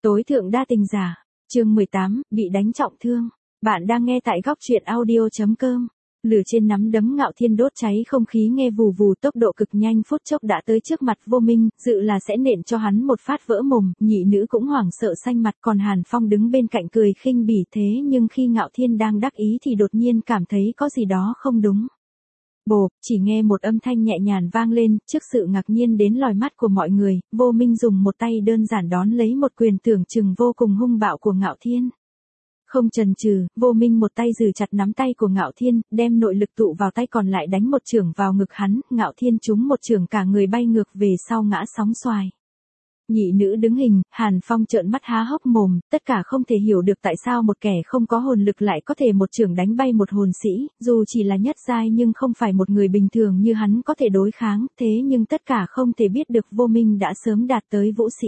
Tối thượng đa tình giả, chương 18, bị đánh trọng thương. Bạn đang nghe tại góc truyện audio.com. Lửa trên nắm đấm Ngạo Thiên đốt cháy không khí nghe vù vù, tốc độ cực nhanh, phút chốc đã tới trước mặt Vô Minh, dự là sẽ nện cho hắn một phát vỡ mồm. Nhị nữ cũng hoảng sợ xanh mặt, còn Hàn Phong đứng bên cạnh cười khinh bỉ. Thế nhưng khi Ngạo Thiên đang đắc ý thì đột nhiên cảm thấy có gì đó không đúng. Bộp, chỉ nghe một âm thanh nhẹ nhàng vang lên, trước sự ngạc nhiên đến lòi mắt của mọi người, Vô Minh dùng một tay đơn giản đón lấy một quyền tưởng chừng vô cùng hung bạo của Ngạo Thiên. Không chần chừ, Vô Minh một tay giữ chặt nắm tay của Ngạo Thiên, đem nội lực tụ vào tay còn lại đánh một chưởng vào ngực hắn, Ngạo Thiên trúng một chưởng cả người bay ngược về sau ngã sóng xoài. Nhị nữ đứng hình, Hàn Phong trợn mắt há hốc mồm, tất cả không thể hiểu được tại sao một kẻ không có hồn lực lại có thể một chưởng đánh bay một hồn sĩ, dù chỉ là nhất giai nhưng không phải một người bình thường như hắn có thể đối kháng, thế nhưng tất cả không thể biết được Vô Minh đã sớm đạt tới vũ sĩ.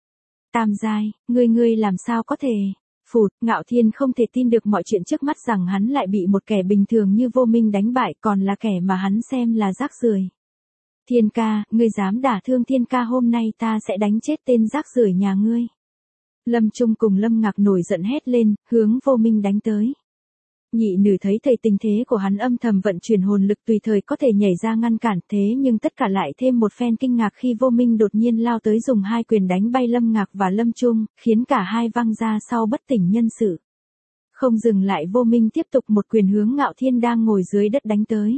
Tam giai, ngươi làm sao có thể? Phụt, Ngạo Thiên không thể tin được mọi chuyện trước mắt rằng hắn lại bị một kẻ bình thường như Vô Minh đánh bại, còn là kẻ mà hắn xem là rác rưởi. Thiên ca, ngươi dám đả thương Thiên ca, hôm nay ta sẽ đánh chết tên rác rưởi nhà ngươi. Lâm Trung cùng Lâm Ngạc nổi giận hét lên, hướng Vô Minh đánh tới. Nhị nữ thấy thầy tình thế của hắn âm thầm vận chuyển hồn lực tùy thời có thể nhảy ra ngăn cản, thế nhưng tất cả lại thêm một phen kinh ngạc khi Vô Minh đột nhiên lao tới dùng hai quyền đánh bay Lâm Ngạc và Lâm Trung, khiến cả hai văng ra sau bất tỉnh nhân sự. Không dừng lại, Vô Minh tiếp tục một quyền hướng Ngạo Thiên đang ngồi dưới đất đánh tới.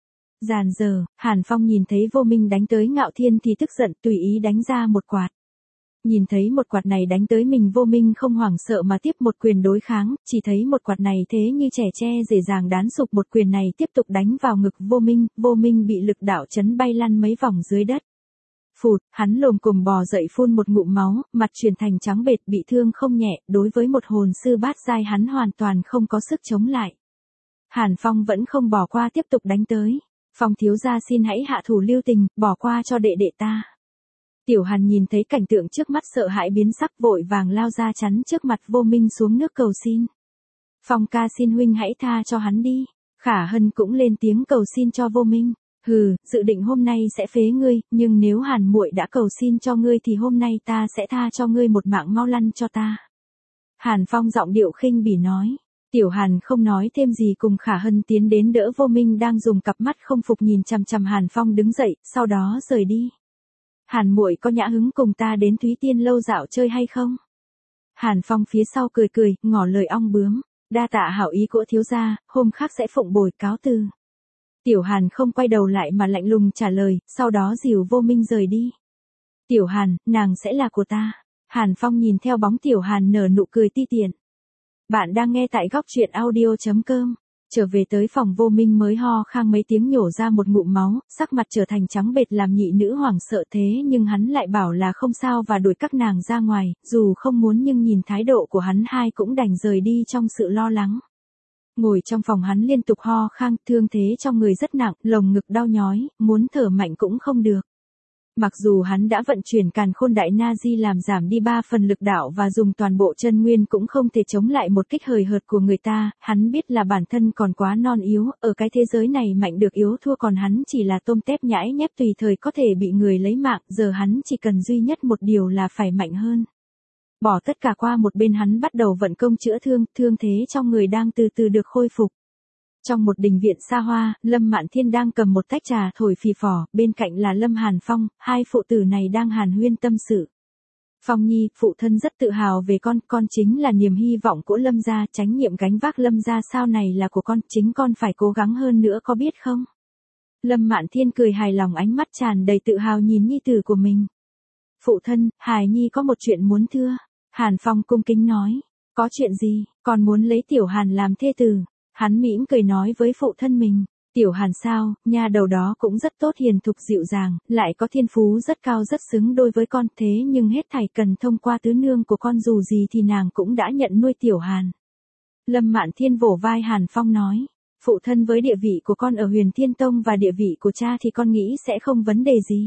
Dàn giờ, Hàn Phong nhìn thấy Vô Minh đánh tới Ngạo Thiên thì tức giận tùy ý đánh ra một quạt. Nhìn thấy một quạt này đánh tới mình, Vô Minh không hoảng sợ mà tiếp một quyền đối kháng, chỉ thấy một quạt này thế như trẻ tre dễ dàng đán sụp một quyền này tiếp tục đánh vào ngực Vô Minh bị lực đạo chấn bay lăn mấy vòng dưới đất. Phụt, hắn lồm cồm bò dậy phun một ngụm máu, mặt chuyển thành trắng bệch, bị thương không nhẹ, đối với một hồn sư bát giai hắn hoàn toàn không có sức chống lại. Hàn Phong vẫn không bỏ qua, tiếp tục đánh tới. Phong thiếu gia xin hãy hạ thủ lưu tình, bỏ qua cho đệ đệ ta. Tiểu Hàn nhìn thấy cảnh tượng trước mắt sợ hãi biến sắc, vội vàng lao ra chắn trước mặt Vô Minh xuống nước cầu xin. Phong ca xin huynh hãy tha cho hắn đi. Khả Hân cũng lên tiếng cầu xin cho Vô Minh. Hừ, dự định hôm nay sẽ phế ngươi, nhưng nếu Hàn muội đã cầu xin cho ngươi thì hôm nay ta sẽ tha cho ngươi một mạng, mau lăn cho ta. Hàn Phong giọng điệu khinh bỉ nói. Tiểu Hàn không nói thêm gì, cùng Khả Hân tiến đến đỡ Vô Minh đang dùng cặp mắt không phục nhìn chằm chằm Hàn Phong đứng dậy, sau đó rời đi. Hàn muội có nhã hứng cùng ta đến Thúy Tiên lâu dạo chơi hay không? Hàn Phong phía sau cười cười, ngỏ lời ong bướm. Đa tạ hảo ý của thiếu gia, hôm khác sẽ phụng bồi, cáo từ. Tiểu Hàn không quay đầu lại mà lạnh lùng trả lời, sau đó dìu Vô Minh rời đi. Tiểu Hàn, nàng sẽ là của ta. Hàn Phong nhìn theo bóng Tiểu Hàn nở nụ cười ti tiện. Bạn đang nghe tại góc truyện audio.com. Trở về tới phòng, Vô Minh mới ho khan mấy tiếng nhổ ra một ngụm máu, sắc mặt trở thành trắng bệch làm nhị nữ hoảng sợ, thế nhưng hắn lại bảo là không sao và đuổi các nàng ra ngoài, dù không muốn nhưng nhìn thái độ của hắn hai cũng đành rời đi trong sự lo lắng. Ngồi trong phòng hắn liên tục ho khan, thương thế trong người rất nặng, lồng ngực đau nhói, muốn thở mạnh cũng không được. Mặc dù hắn đã vận chuyển Càn Khôn Đại Na Di làm giảm đi 3 phần lực đạo và dùng toàn bộ chân nguyên cũng không thể chống lại một kích hời hợt của người ta, hắn biết là bản thân còn quá non yếu, ở cái thế giới này mạnh được yếu thua, còn hắn chỉ là tôm tép nhãi nhép tùy thời có thể bị người lấy mạng, giờ hắn chỉ cần duy nhất một điều là phải mạnh hơn. Bỏ tất cả qua một bên, hắn bắt đầu vận công chữa thương, thương thế trong người đang từ từ được khôi phục. Trong một đình viện xa hoa, Lâm Mạn Thiên đang cầm một tách trà thổi phì phò, bên cạnh là Lâm Hàn Phong, hai phụ tử này đang hàn huyên tâm sự. Phong nhi, phụ thân rất tự hào về con chính là niềm hy vọng của Lâm gia, trách nhiệm gánh vác Lâm gia sau này là của con, chính con phải cố gắng hơn nữa, có biết không? Lâm Mạn Thiên cười hài lòng, ánh mắt tràn đầy tự hào nhìn nhi tử của mình. Phụ thân, hài nhi có một chuyện muốn thưa. Hàn Phong cung kính nói. Có chuyện gì? Con muốn lấy Tiểu Hàn làm thê tử. Hắn mỉm cười nói với phụ thân mình. Tiểu Hàn sao, nha đầu đó cũng rất tốt, hiền thục dịu dàng, lại có thiên phú rất cao, rất xứng đôi với con, thế nhưng hết thảy cần thông qua tứ nương của con, dù gì thì nàng cũng đã nhận nuôi Tiểu Hàn. Lâm Mạn Thiên vỗ vai Hàn Phong nói. Phụ thân, với địa vị của con ở Huyền Thiên Tông và địa vị của cha thì con nghĩ sẽ không vấn đề gì.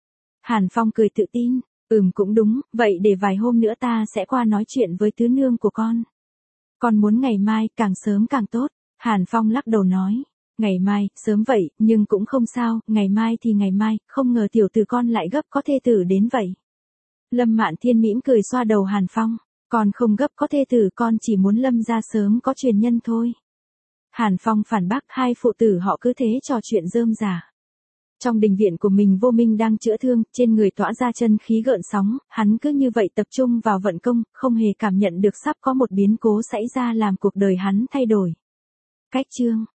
Hàn Phong cười tự tin. Cũng đúng, vậy để vài hôm nữa ta sẽ qua nói chuyện với tứ nương của con. Con muốn ngày mai, càng sớm càng tốt. Hàn Phong lắc đầu nói. Ngày mai, sớm vậy, nhưng cũng không sao, ngày mai thì ngày mai, không ngờ tiểu tử con lại gấp có thê tử đến vậy. Lâm Mạn Thiên mỉm cười xoa đầu Hàn Phong. Con không gấp có thê tử, con chỉ muốn Lâm gia sớm có truyền nhân thôi. Hàn Phong phản bác, hai phụ tử họ cứ thế trò chuyện rơm rả. Trong đình viện của mình, Vô Minh đang chữa thương, trên người tỏa ra chân khí gợn sóng, hắn cứ như vậy tập trung vào vận công, không hề cảm nhận được sắp có một biến cố xảy ra làm cuộc đời hắn thay đổi. Cách chương